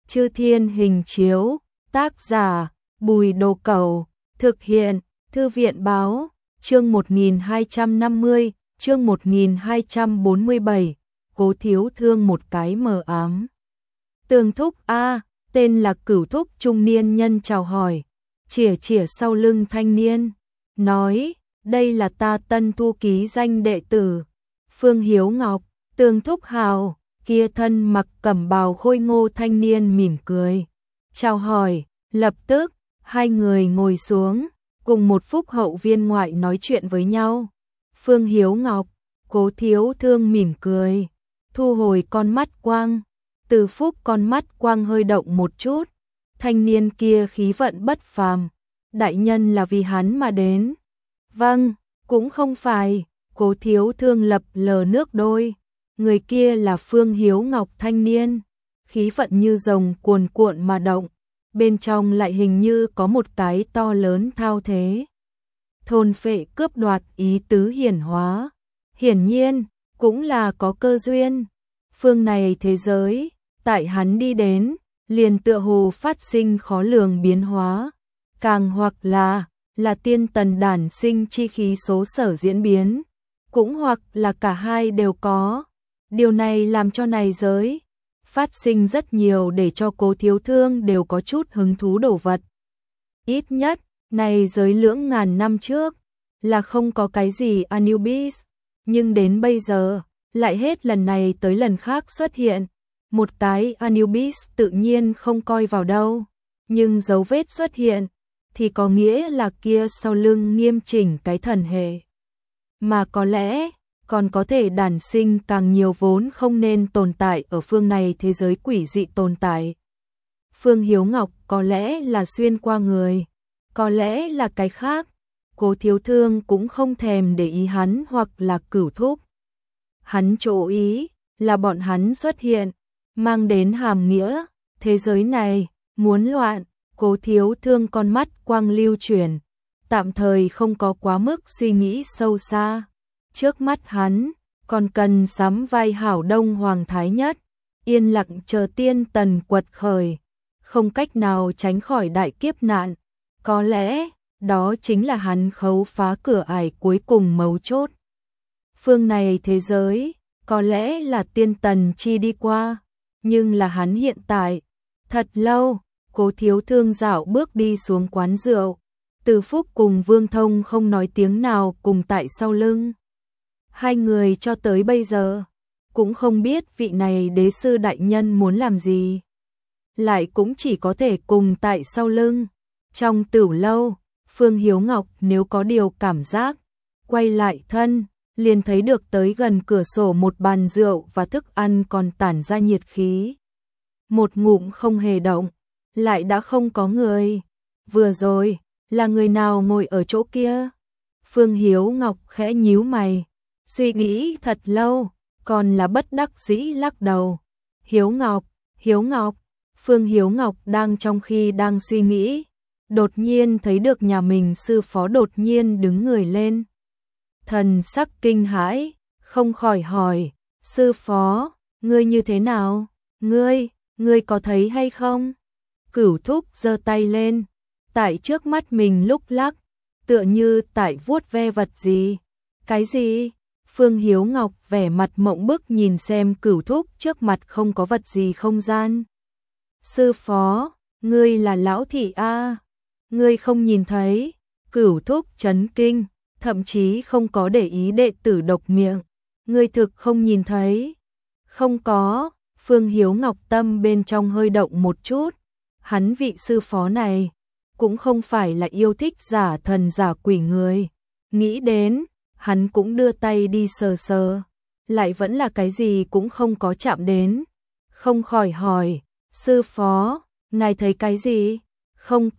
Chư Thiên Hình Chiếu, tác giả Bùi Đồ Cẩu, thực hiện Thư viện Báo, chương 1250, chương 1247, Cố Thiếu Thương một cái mờ ám. Tường Thúc A, tên là Cửu Thúc trung niên nhân chào hỏi, chỉa sau lưng thanh niên, nói, đây là ta tân thu ký danh đệ tử, Phương Hiếu Ngọc. Tường Thúc hào, kia thân mặc cẩm bào khôi ngô thanh niên mỉm cười, chào hỏi, lập tức, hai người ngồi xuống, cùng một phúc hậu viên ngoại nói chuyện với nhau. Phương Hiếu Ngọc, Cố Thiếu Thương mỉm cười, thu hồi con mắt quang, Từ Phúc con mắt quang hơi động một chút, thanh niên kia khí vận bất phàm, đại nhân là vì hắn mà đến. Vâng, cũng không phải, Cố Thiếu Thương lập lờ nước đôi, người kia là Phương Hiếu Ngọc thanh niên, khí vận như rồng cuồn cuộn mà động, bên trong lại hình như có một cái to lớn thao thế. Thôn phệ cướp đoạt ý tứ hiển hóa, hiển nhiên, cũng là có cơ duyên. Phương này thế giới, tại hắn đi đến, liền tựa hồ phát sinh khó lường biến hóa, càng hoặc là tiên tần đản sinh chi khí số sở diễn biến, cũng hoặc là cả hai đều có. Điều này làm cho này giới phát sinh rất nhiều để cho Cố Thiếu Thương đều có chút hứng thú đồ vật. Ít nhất, này giới lưỡng ngàn năm trước là không có cái gì Anubis, nhưng đến bây giờ, lại hết lần này tới lần khác xuất hiện. Một cái Anubis tự nhiên không coi vào đâu, nhưng dấu vết xuất hiện, thì có nghĩa là kia sau lưng nghiêm chỉnh cái thần hệ. Mà có lẽ, còn có thể đản sinh càng nhiều vốn không nên tồn tại ở phương này thế giới quỷ dị tồn tại. Phương Hiếu Ngọc có lẽ là xuyên qua người, có lẽ là cái khác, Cố Thiếu Thương cũng không thèm để ý hắn hoặc là Cửu Thúc. Hắn chú ý là bọn hắn xuất hiện, mang đến hàm nghĩa, thế giới này, muốn loạn, Cố Thiếu Thương con mắt quang lưu chuyển, tạm thời không có quá mức suy nghĩ sâu xa. Trước mắt hắn, còn cần sắm vai hảo đông hoàng thái nhất, yên lặng chờ tiên tần quật khởi, không cách nào tránh khỏi đại kiếp nạn. Có lẽ, đó chính là hắn khấu phá cửa ải cuối cùng mấu chốt. Phương này thế giới, có lẽ là tiên tần chi đi qua, nhưng là hắn hiện tại. Thật lâu, Cố Thiếu Thương dạo bước đi xuống quán rượu, Từ Phúc cùng Vương Thông không nói tiếng nào cùng tại sau lưng. Hai người cho tới bây giờ, cũng không biết vị này đế sư đại nhân muốn làm gì. Lại cũng chỉ có thể cùng tại sau lưng. Trong tửu lâu, Phương Hiếu Ngọc nếu có điều cảm giác, quay lại thân, liền thấy được tới gần cửa sổ một bàn rượu và thức ăn còn tản ra nhiệt khí. Một ngụm không hề động, lại đã không có người. Vừa rồi, là người nào ngồi ở chỗ kia? Phương Hiếu Ngọc khẽ nhíu mày, suy nghĩ thật lâu, còn là bất đắc dĩ lắc đầu. Hiếu Ngọc, Phương Hiếu Ngọc đang trong khi đang suy nghĩ, đột nhiên thấy được nhà mình sư phó đột nhiên đứng người lên. Thần sắc kinh hãi, không khỏi hỏi, sư phó, ngươi như thế nào? Ngươi có thấy hay không? Cửu Thúc giơ tay lên, tại trước mắt mình lúc lắc, tựa như tại vuốt ve vật gì. Cái gì? Phương Hiếu Ngọc vẻ mặt mộng bức nhìn xem Cửu Thúc trước mặt không có vật gì không gian. Sư phó, ngươi là lão thị A, ngươi không nhìn thấy. Cửu Thúc chấn kinh, thậm chí không có để ý đệ tử độc miệng. Ngươi thực không nhìn thấy? Không có. Phương Hiếu Ngọc tâm bên trong hơi động một chút. Hắn vị sư phó này cũng không phải là yêu thích giả thần giả quỷ người. Nghĩ đến, hắn cũng đưa tay đi sờ sờ, lại vẫn là cái gì cũng không có chạm đến. Không khỏi hỏi, sư phó, ngài thấy cái gì? Không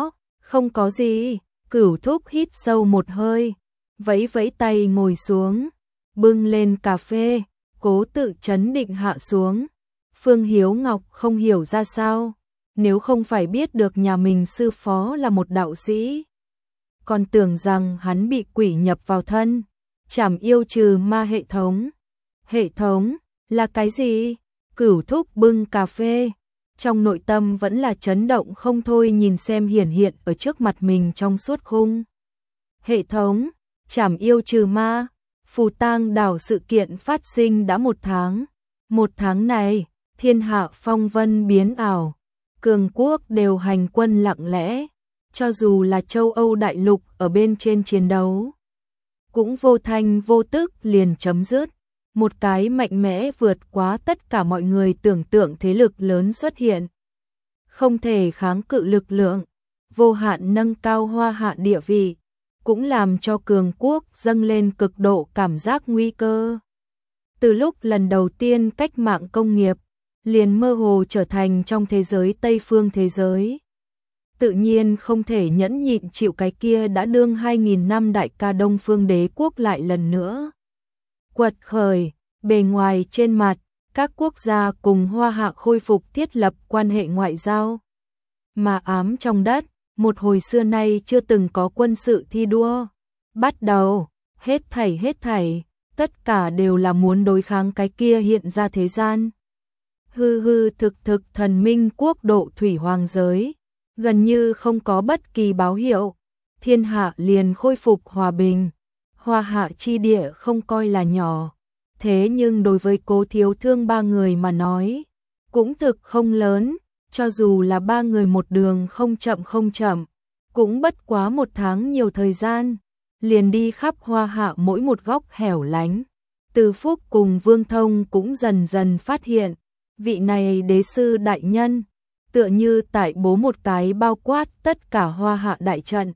có gì. Cửu Thúc hít sâu một hơi, vẫy vẫy tay ngồi xuống, bưng lên cà phê, cố tự trấn định hạ xuống. Phương Hiếu Ngọc không hiểu ra sao, nếu không phải biết được nhà mình sư phó là một đạo sĩ, còn tưởng rằng hắn bị quỷ nhập vào thân, trảm yêu trừ ma hệ thống. Hệ thống là cái gì? Cửu Thúc bưng cà phê, trong nội tâm vẫn là chấn động không thôi nhìn xem hiển hiện ở trước mặt mình trong suốt khung. Hệ thống, trảm yêu trừ ma, phù tang đảo sự kiện phát sinh đã 1 tháng. 1 tháng này, thiên hạ phong vân biến ảo, cường quốc đều hành quân lặng lẽ, cho dù là châu Âu đại lục ở bên trên chiến đấu, cũng vô thanh vô tức liền chấm dứt. Một cái mạnh mẽ vượt quá tất cả mọi người tưởng tượng thế lực lớn xuất hiện. Không thể kháng cự lực lượng, vô hạn nâng cao Hoa Hạ địa vị, cũng làm cho cường quốc dâng lên cực độ cảm giác nguy cơ. Từ lúc lần đầu tiên cách mạng công nghiệp, liền mơ hồ trở thành trong thế giới Tây phương thế giới. Tự nhiên không thể nhẫn nhịn chịu cái kia đã đương 2.000 năm đại ca Đông Phương Đế quốc lại lần nữa quật khởi. Bề ngoài trên mặt, các quốc gia cùng Hoa Hạ khôi phục thiết lập quan hệ ngoại giao. Mà ám trong đất, một hồi xưa nay chưa từng có quân sự thi đua. Bắt đầu, hết thảy, tất cả đều là muốn đối kháng cái kia hiện ra thế gian. Hư thực thần minh quốc độ thủy hoàng giới, gần như không có bất kỳ báo hiệu, thiên hạ liền khôi phục hòa bình. Hoa Hạ chi địa không coi là nhỏ, thế nhưng đối với Cố Thiếu Thương 3 người mà nói, cũng thực không lớn, cho dù là 3 người một đường không chậm, cũng bất quá 1 tháng nhiều thời gian, liền đi khắp Hoa Hạ mỗi một góc hẻo lánh. Từ Phúc cùng Vương Thông cũng dần dần phát hiện, vị này đế sư đại nhân, tựa như tại bố một cái bao quát tất cả Hoa Hạ đại trận.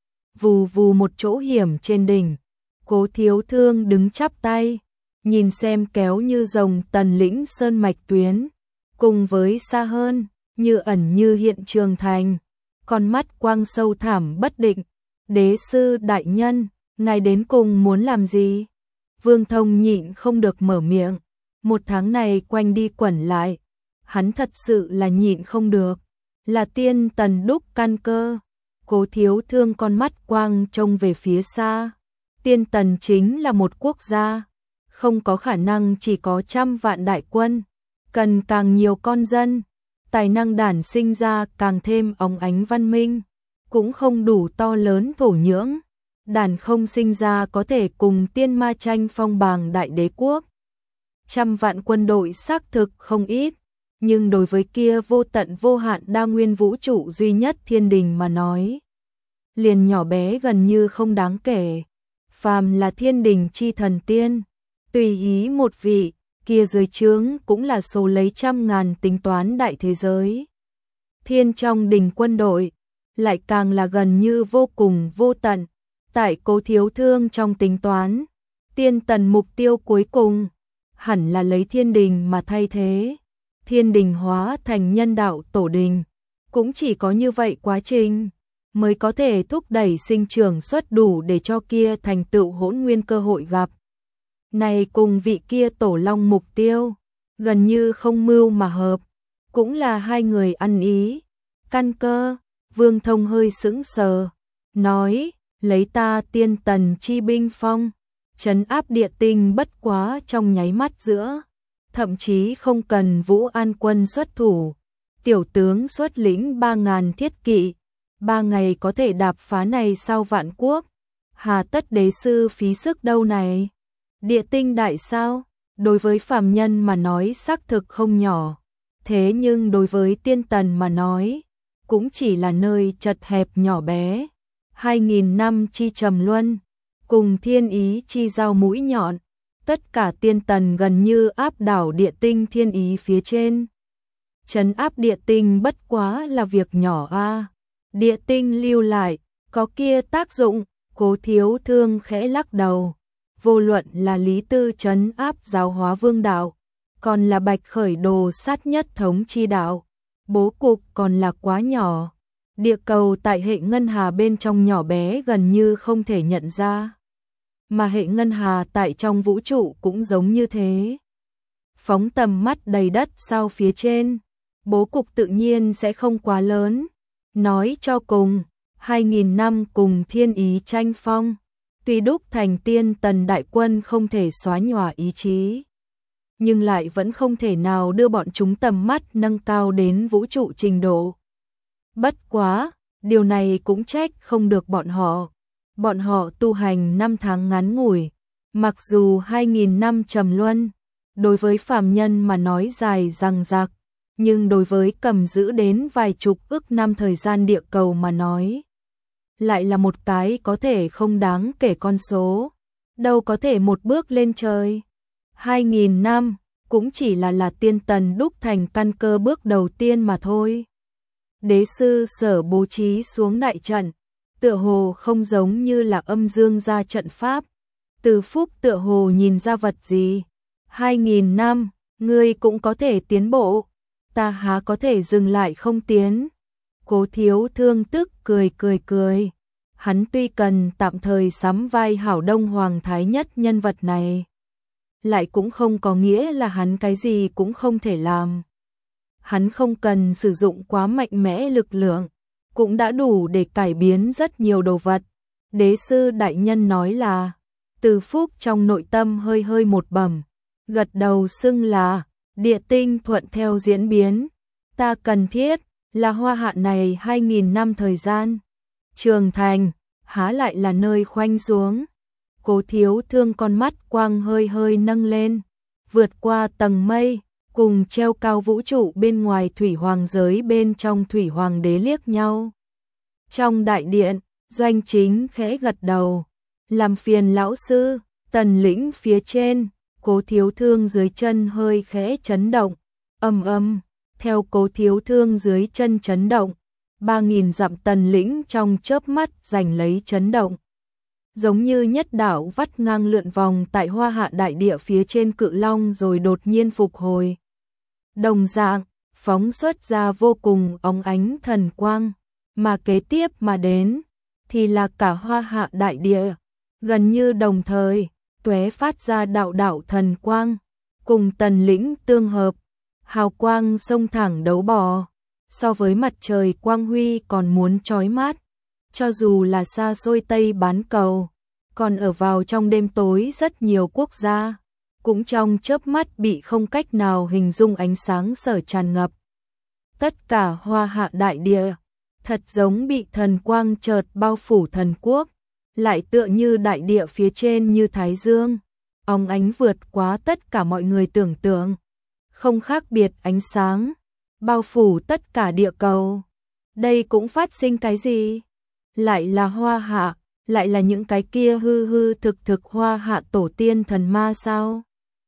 Vù một chỗ hiểm trên đỉnh, Cố Thiếu Thương đứng chắp tay, nhìn xem kéo như rồng Tần Lĩnh sơn mạch tuyến, cùng với xa hơn, như ẩn như hiện Trường Thành, con mắt quang sâu thẳm bất định. Đế sư đại nhân, ngài đến cùng muốn làm gì? Vương Thông nhịn không được mở miệng. 1 tháng này quanh đi quẩn lại, hắn thật sự là nhịn không được. Là tiên tần đúc căn cơ. Cố Thiếu Thương con mắt quang trông về phía xa. Tiên tần chính là một quốc gia, không có khả năng chỉ có 100 vạn đại quân, cần càng nhiều con dân, tài năng đản sinh ra càng thêm óng ánh văn minh, cũng không đủ to lớn thổ nhưỡng, đàn không sinh ra có thể cùng tiên ma tranh phong bàng đại đế quốc. 100 vạn quân đội xác thực không ít, nhưng đối với kia vô tận vô hạn đa nguyên vũ trụ duy nhất thiên đình mà nói, liền nhỏ bé gần như không đáng kể. Phàm là thiên đình chi thần tiên, tùy ý một vị, kia dưới trướng cũng là số lấy 100.000 tính toán đại thế giới. Thiên trong đình quân đội, lại càng là gần như vô cùng vô tận. Tại Cố Thiếu Thương trong tính toán, tiên tần mục tiêu cuối cùng, hẳn là lấy thiên đình mà thay thế. Thiên đình hóa thành nhân đạo tổ đình, cũng chỉ có như vậy quá trình, mới có thể thúc đẩy sinh trưởng xuất đủ để cho kia thành tựu hỗn nguyên cơ hội gặp. Này cùng vị kia tổ long mục tiêu, gần như không mưu mà hợp, cũng là 2 người ăn ý. Căn cơ, Vương Thông hơi sững sờ, nói, lấy ta tiên tần chi binh phong, trấn áp địa tinh bất quá trong nháy mắt giữa, thậm chí không cần Vũ An quân xuất thủ, tiểu tướng xuất lĩnh 3.000 thiết kỵ, 3 ngày có thể đạp phá này sau vạn quốc, hà tất đế sư phí sức đâu này. Địa tinh đại sao, đối với phàm nhân mà nói xác thực không nhỏ, thế nhưng đối với tiên tần mà nói, cũng chỉ là nơi chật hẹp nhỏ bé. 2.000 năm chi trầm luân, cùng thiên ý chi giao mũi nhọn, tất cả tiên tần gần như áp đảo địa tinh thiên ý phía trên. Trấn áp địa tinh bất quá là việc nhỏ a. Địa tinh lưu lại, có kia tác dụng. Cố Thiếu Thương khẽ lắc đầu. Vô luận là Lý Tư trấn áp giáo hóa vương đạo, còn là Bạch khởi đồ sát nhất thống chi đạo, bố cục còn là quá nhỏ. Địa cầu tại hệ ngân hà bên trong nhỏ bé gần như không thể nhận ra, mà hệ ngân hà tại trong vũ trụ cũng giống như thế. Phóng tầm mắt đầy đất sao phía trên, bố cục tự nhiên sẽ không quá lớn. Nói cho cùng, 2.000 năm cùng thiên ý tranh phong, tuy đúc thành tiên tần đại quân không thể xóa nhòa ý chí nhưng lại vẫn không thể nào đưa bọn chúng tầm mắt nâng cao đến vũ trụ trình độ. Bất quá, điều này cũng trách không được bọn họ. Bọn họ tu hành 5 tháng ngắn ngủi, mặc dù 2000 năm trầm luân, đối với phàm nhân mà nói dài dằng dặc, nhưng đối với cầm giữ đến vài chục ức năm thời gian địa cầu mà nói, lại là một cái có thể không đáng kể con số, đâu có thể một bước lên trời. 2000 năm cũng chỉ là tiên tần đúc thành căn cơ bước đầu tiên mà thôi. Đế sư Sở bố trí xuống đại trận, tựa hồ không giống như là âm dương gia trận pháp. Từ Phúc tựa hồ nhìn ra vật gì. 2000 năm, ngươi cũng có thể tiến bộ, ta há có thể dừng lại không tiến. Cố Thiếu Thương tức cười. Hắn tuy cần tạm thời sắm vai hảo Đông Hoàng Thái Nhất nhân vật này, lại cũng không có nghĩa là hắn cái gì cũng không thể làm. Hắn không cần sử dụng quá mạnh mẽ lực lượng, cũng đã đủ để cải biến rất nhiều đồ vật. Đế sư đại nhân nói là, Từ Phúc trong nội tâm hơi một bẩm, gật đầu xưng là, địa tinh thuận theo diễn biến. Ta cần thiết là Hoa Hạ này 2000 năm thời gian. Trường thành, há lại là nơi khoanh xuống. Cố Thiếu Thương con mắt quang hơi nâng lên, vượt qua tầng mây, cùng treo cao vũ trụ bên ngoài thủy hoàng giới bên trong thủy hoàng đế liếc nhau. Trong đại điện, Doanh Chính khẽ gật đầu, làm phiền lão sư. Tần Lĩnh phía trên, Cố Thiếu Thương dưới chân hơi khẽ chấn động, ầm, theo Cố Thiếu Thương dưới chân chấn động, 3000 dặm Tần Lĩnh trong chớp mắt giành lấy chấn động. Giống như nhất đảo vắt ngang lượn vòng tại Hoa Hạ đại địa phía trên Cự Long rồi đột nhiên phục hồi. Đồng dạng, phóng xuất ra vô cùng óng ánh thần quang, mà kế tiếp mà đến, thì là cả Hoa Hạ đại địa, gần như đồng thời, tóe phát ra đạo thần quang, cùng Tần Lĩnh tương hợp, hào quang sông thẳng đấu bò, so với mặt trời quang huy còn muốn chói mắt, cho dù là xa xôi Tây bán cầu, còn ở vào trong đêm tối rất nhiều quốc gia, cũng trong chớp mắt bị không cách nào hình dung ánh sáng sở tràn ngập. Tất cả Hoa Hạ đại địa, thật giống bị thần quang chợt bao phủ thần quốc, lại tựa như đại địa phía trên như Thái Dương, óng ánh vượt quá tất cả mọi người tưởng tượng, không khác biệt ánh sáng, bao phủ tất cả địa cầu. Đây cũng phát sinh cái gì? Lại là Hoa Hạ, lại là những cái kia hư thực Hoa Hạ tổ tiên thần ma sao?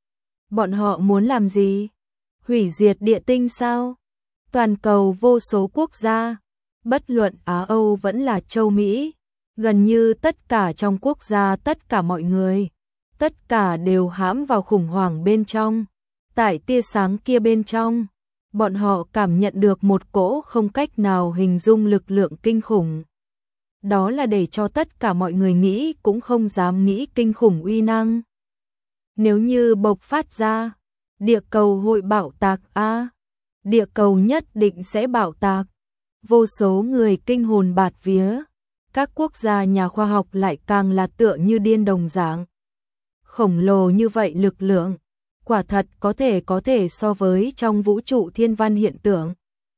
Bọn họ muốn làm gì? Hủy diệt địa tinh sao? Toàn cầu vô số quốc gia, bất luận Á Âu vẫn là châu Mỹ, gần như tất cả trong quốc gia tất cả mọi người, tất cả đều hãm vào khủng hoảng bên trong. Tại tia sáng kia bên trong, bọn họ cảm nhận được một cỗ không cách nào hình dung lực lượng kinh khủng. Đó là để cho tất cả mọi người nghĩ cũng không dám nghĩ kinh khủng uy năng. Nếu như bộc phát ra, địa cầu hội bạo tạc a, địa cầu nhất định sẽ bạo tạc. Vô số người kinh hồn bạt vía, các quốc gia nhà khoa học lại càng là tựa như điên đồng dạng. Khổng lồ như vậy lực lượng, quả thật có thể so với trong vũ trụ thiên văn hiện tượng.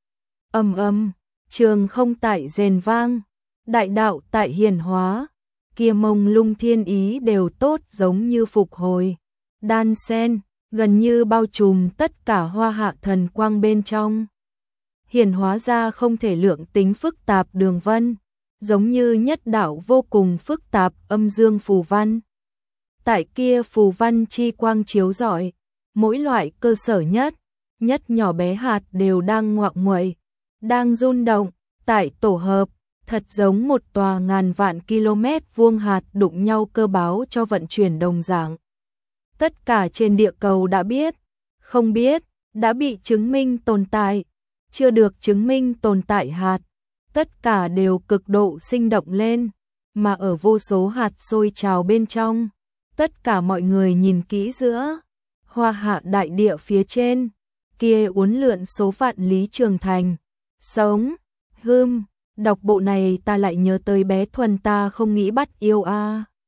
Âm, trường không tại rền vang, đại đạo tại hiển hóa, kia mông lung thiên ý đều tốt giống như phục hồi, đan sen, gần như bao trùm tất cả Hoa Hạ thần quang bên trong. Hiển hóa ra không thể lượng tính phức tạp đường vân, giống như nhất đạo vô cùng phức tạp âm dương phù văn. Tại kia phù văn chi quang chiếu rọi, mỗi loại cơ sở nhất nhỏ bé hạt đều đang ngoạng nguậy, đang rung động, tại tổ hợp, thật giống một tòa ngàn vạn km vuông hạt đụng nhau cơ báo cho vận chuyển đồng dạng. Tất cả trên địa cầu đã biết, không biết, đã bị chứng minh tồn tại, chưa được chứng minh tồn tại hạt, tất cả đều cực độ sinh động lên, mà ở vô số hạt sôi trào bên trong, tất cả mọi người nhìn kỹ giữa Hoa Hạ đại địa phía trên, kia uốn lượn số vạn lý trường thành, sống, đọc bộ này ta lại nhớ tới bé Thuần ta không nghĩ bắt yêu a.